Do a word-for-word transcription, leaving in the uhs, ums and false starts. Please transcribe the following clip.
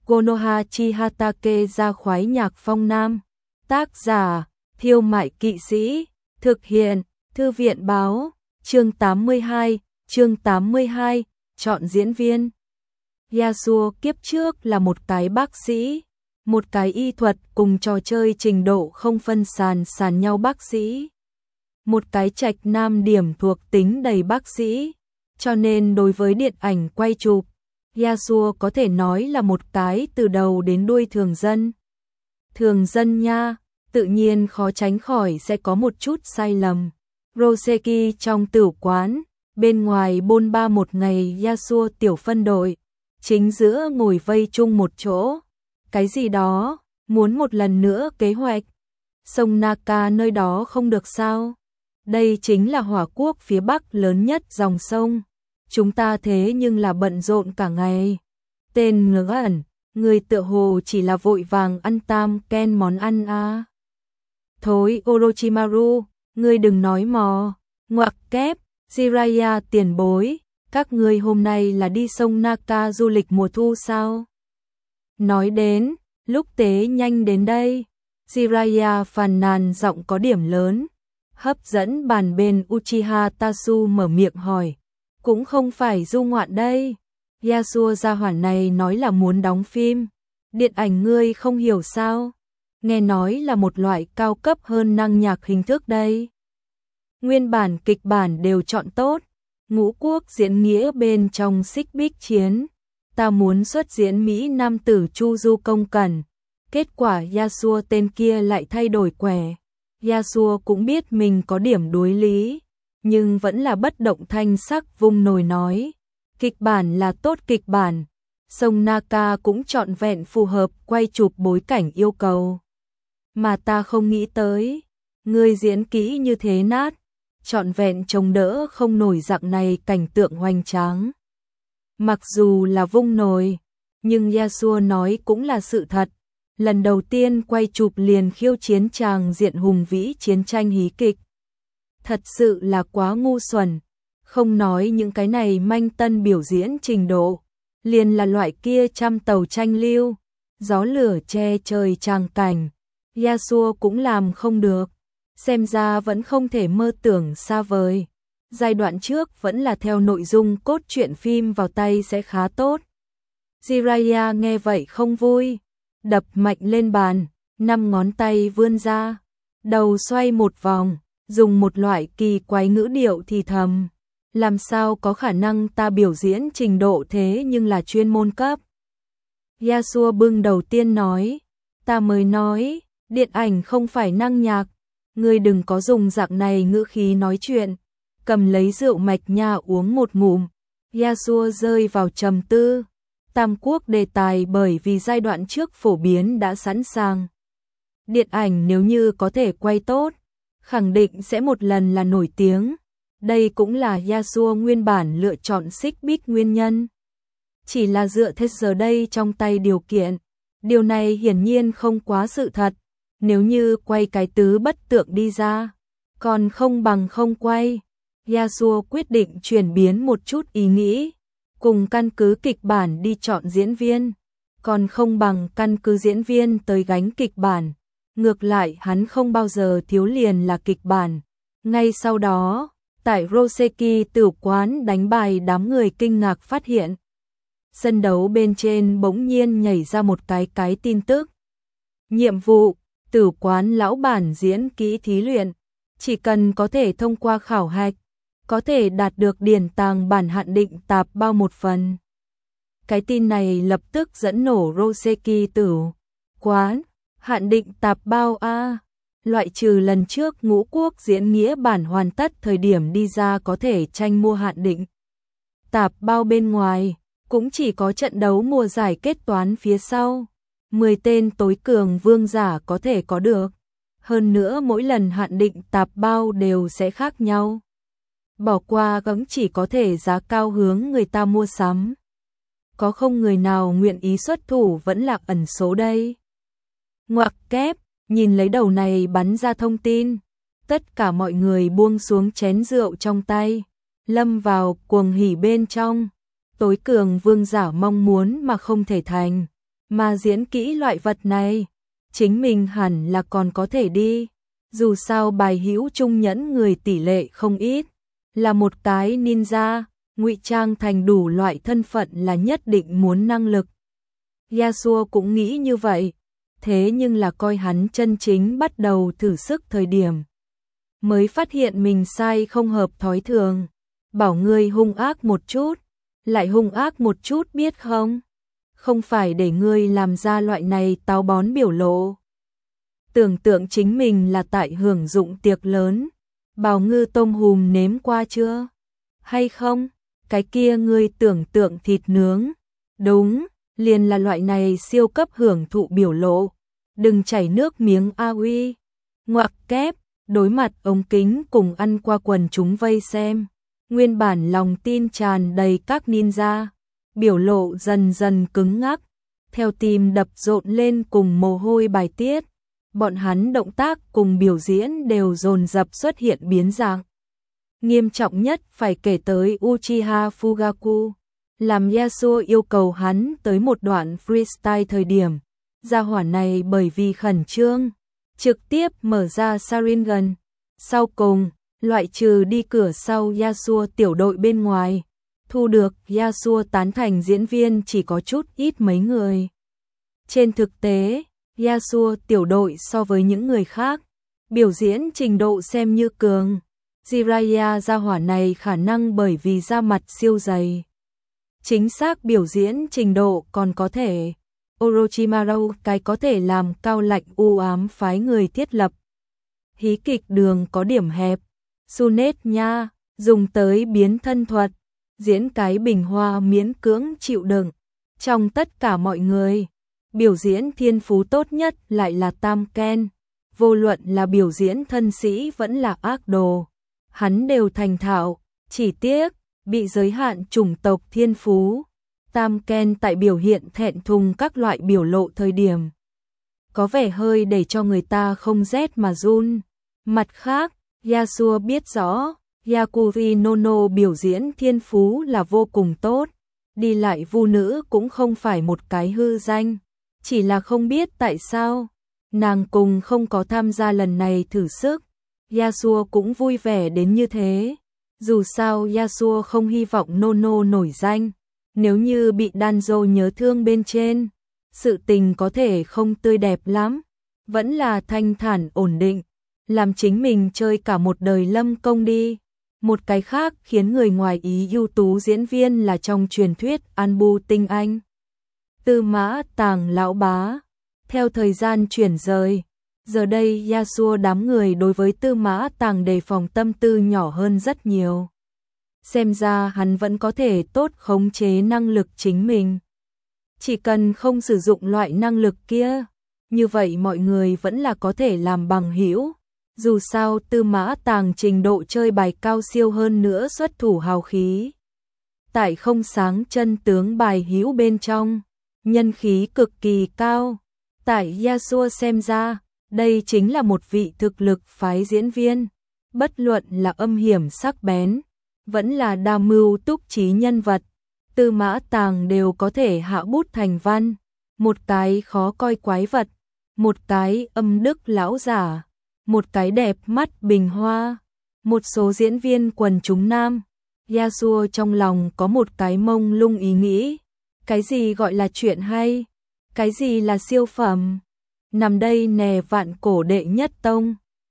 Konoha Chihatake ra khoái nhạc phong nam. Tác giả, Thiêu Mại Kỵ Sĩ. Thực hiện, Thư viện Báo. Chương tám mươi hai, chương tám mươi hai, chọn diễn viên. Yasuo kiếp trước là một cái bác sĩ, một cái y thuật cùng trò chơi trình độ không phân sàn sàn nhau bác sĩ. Một cái trạch nam điểm thuộc tính đầy bác sĩ, cho nên đối với điện ảnh quay chụp, Yasuo có thể nói là một cái từ đầu đến đuôi thường dân. Thường dân nha, tự nhiên khó tránh khỏi sẽ có một chút sai lầm. Roseki trong tử quán, bên ngoài bôn ba một ngày Yasuo tiểu phân đội, chính giữa ngồi vây chung một chỗ. Cái gì đó, muốn một lần nữa kế hoạch. Sông Naka nơi đó không được sao? Đây chính là hỏa quốc phía bắc lớn nhất dòng sông. Chúng ta thế nhưng là bận rộn cả ngày. Tên ngớ ẩn, người tựa hồ chỉ là vội vàng ăn tam ken món ăn à. Thối Orochimaru, ngươi đừng nói mò. Ngoặc kép, Jiraiya tiền bối, các ngươi hôm nay là đi sông Naka du lịch mùa thu sao? Nói đến, lúc tế nhanh đến đây. Jiraiya phàn nàn giọng có điểm lớn. Hấp dẫn bàn bên Uchiha Tasu mở miệng hỏi. Cũng không phải du ngoạn đây. Yasuo gia hỏa này nói là muốn đóng phim. Điện ảnh ngươi không hiểu sao? Nghe nói là một loại cao cấp hơn năng nhạc hình thức đây. Nguyên bản kịch bản đều chọn tốt. Ngũ quốc diễn nghĩa bên trong xích bích chiến. Ta muốn xuất diễn Mỹ nam tử Chu Du công cẩn. Kết quả Yasuo tên kia lại thay đổi quẻ. Yasuo cũng biết mình có điểm đối lý, nhưng vẫn là bất động thanh sắc vung nồi nói. Kịch bản là tốt kịch bản. Sông Naka cũng trọn vẹn phù hợp quay chụp bối cảnh yêu cầu. Mà ta không nghĩ tới, ngươi diễn kỹ như thế nát, trọn vẹn chống đỡ không nổi dạng này cảnh tượng hoành tráng. Mặc dù là vung nồi, nhưng Yasuo nói cũng là sự thật. Lần đầu tiên quay chụp liền khiêu chiến tràng diện hùng vĩ chiến tranh hí kịch. Thật sự là quá ngu xuẩn. Không nói những cái này manh tân biểu diễn trình độ, liền là loại kia trăm tàu tranh lưu, gió lửa che trời tràng cảnh. Yasuo cũng làm không được. Xem ra vẫn không thể mơ tưởng xa vời. Giai đoạn trước vẫn là theo nội dung cốt truyện phim vào tay sẽ khá tốt. Jiraiya nghe vậy không vui. Đập mạnh lên bàn, năm ngón tay vươn ra, đầu xoay một vòng, dùng một loại kỳ quái ngữ điệu thì thầm. Làm sao có khả năng ta biểu diễn trình độ thế nhưng là chuyên môn cấp. Yasuo bưng đầu tiên nói, ta mới nói, điện ảnh không phải năng nhạc, ngươi đừng có dùng dạng này ngữ khí nói chuyện. Cầm lấy rượu mạch nha uống một ngụm, Yasuo rơi vào trầm tư. Tam quốc đề tài bởi vì giai đoạn trước phổ biến đã sẵn sàng. Điện ảnh nếu như có thể quay tốt, khẳng định sẽ một lần là nổi tiếng. Đây cũng là Yasuo nguyên bản lựa chọn xích bích nguyên nhân. Chỉ là dựa theo giờ đây trong tay điều kiện. Điều này hiển nhiên không quá sự thật. Nếu như quay cái tứ bất tượng đi ra, còn không bằng không quay. Yasuo quyết định chuyển biến một chút ý nghĩ. Cùng căn cứ kịch bản đi chọn diễn viên, còn không bằng căn cứ diễn viên tới gánh kịch bản. Ngược lại hắn không bao giờ thiếu liền là kịch bản. Ngay sau đó, tại Roseki tử quán đánh bài đám người kinh ngạc phát hiện. Sân đấu bên trên bỗng nhiên nhảy ra một cái cái tin tức. Nhiệm vụ, tử quán lão bản diễn kỹ thí luyện. Chỉ cần có thể thông qua khảo hạch, có thể đạt được điển tàng bản hạn định tạp bao một phần. Cái tin này lập tức dẫn nổ Roseki tử quán. Hạn định tạp bao A. Loại trừ lần trước ngũ quốc diễn nghĩa bản hoàn tất thời điểm đi ra có thể tranh mua hạn định tạp bao bên ngoài, cũng chỉ có trận đấu mùa giải kết toán phía sau. mười tên tối cường vương giả có thể có được. Hơn nữa mỗi lần hạn định tạp bao đều sẽ khác nhau. Bỏ qua cũng chỉ có thể giá cao hướng người ta mua sắm. Có không người nào nguyện ý xuất thủ vẫn là ẩn số đây. Ngoặc kép, nhìn lấy đầu này bắn ra thông tin. Tất cả mọi người buông xuống chén rượu trong tay, lâm vào cuồng hỉ bên trong. Tối cường vương giả mong muốn mà không thể thành. mà diễn kỹ loại vật này, chính mình hẳn là còn có thể đi. Dù sao bài hữu trung nhẫn người tỷ lệ không ít, là một cái ninja, ngụy trang thành đủ loại thân phận là nhất định muốn năng lực. Yasuo cũng nghĩ như vậy, thế nhưng là coi hắn chân chính bắt đầu thử sức thời điểm, mới phát hiện mình sai không hợp thói thường. Bảo ngươi hung ác một chút, lại hung ác một chút biết không? Không phải để ngươi làm ra loại này táo bón biểu lộ. Tưởng tượng chính mình là tại hưởng dụng tiệc lớn, bào ngư tôm hùm nếm qua chưa? Hay không? Cái kia ngươi tưởng tượng thịt nướng. Đúng, liền là loại này siêu cấp hưởng thụ biểu lộ. Đừng chảy nước miếng a uy. Ngoặc kép, đối mặt ống kính cùng ăn qua quần chúng vây xem. Nguyên bản lòng tin tràn đầy các ninja, biểu lộ dần dần cứng ngắc, theo tim đập rộn lên cùng mồ hôi bài tiết. Bọn hắn động tác cùng biểu diễn đều dồn dập xuất hiện biến dạng. Nghiêm trọng nhất phải kể tới Uchiha Fugaku, làm Yasuo yêu cầu hắn tới một đoạn freestyle thời điểm. Gia hỏa này bởi vì khẩn trương, trực tiếp mở ra Sharingan. Sau cùng, loại trừ đi cửa sau Yasuo tiểu đội bên ngoài, thu được Yasuo tán thành diễn viên chỉ có chút ít mấy người. Trên thực tế, Yasuo tiểu đội so với những người khác, biểu diễn trình độ xem như cường. Jiraiya gia hỏa này khả năng bởi vì da mặt siêu dày, chính xác biểu diễn trình độ còn có thể. Orochimaru cái có thể làm cao lạnh u ám phái người thiết lập. Hí kịch đường có điểm hẹp. Sunet nha, dùng tới biến thân thuật, diễn cái bình hoa miễn cưỡng chịu đựng. Trong tất cả mọi người, biểu diễn thiên phú tốt nhất lại là Tam Ken. Vô luận là biểu diễn thân sĩ vẫn là ác đồ, hắn đều thành thạo, chỉ tiếc bị giới hạn chủng tộc thiên phú. Tam Ken tại biểu hiện thẹn thùng các loại biểu lộ thời điểm, có vẻ hơi để cho người ta không rét mà run. Mặt khác, Yasuo biết rõ, Yakuri Nono biểu diễn thiên phú là vô cùng tốt, đi lại vu nữ cũng không phải một cái hư danh, chỉ là không biết tại sao, nàng cùng không có tham gia lần này thử sức. Yasuo cũng vui vẻ đến như thế, dù sao Yasuo không hy vọng Nono nổi danh, nếu như bị Danzo nhớ thương bên trên, sự tình có thể không tươi đẹp lắm, vẫn là thanh thản ổn định. Làm chính mình chơi cả một đời lâm công đi. Một cái khác khiến người ngoài ý ưu tú diễn viên là trong truyền thuyết Anbu tinh anh. Tư Mã Tàng lão bá. Theo thời gian chuyển rời, giờ đây Yasuo đám người đối với Tư Mã Tàng đề phòng tâm tư nhỏ hơn rất nhiều. Xem ra hắn vẫn có thể tốt khống chế năng lực chính mình. Chỉ cần không sử dụng loại năng lực kia, như vậy mọi người vẫn là có thể làm bằng hữu. Dù sao Tư Mã Tàng trình độ chơi bài cao siêu hơn nữa xuất thủ hào khí. Tại không sáng chân tướng bài hữu bên trong, nhân khí cực kỳ cao. Tại Yasuo xem ra, đây chính là một vị thực lực phái diễn viên. Bất luận là âm hiểm sắc bén, vẫn là đa mưu túc trí nhân vật, Tư Mã Tàng đều có thể hạ bút thành văn. Một cái khó coi quái vật, một cái âm đức lão giả, một cái đẹp mắt bình hoa, một số diễn viên quần chúng nam. Yasuo trong lòng có một cái mông lung ý nghĩ, cái gì gọi là chuyện hay, cái gì là siêu phẩm. Nằm đây nè vạn cổ đệ nhất tông,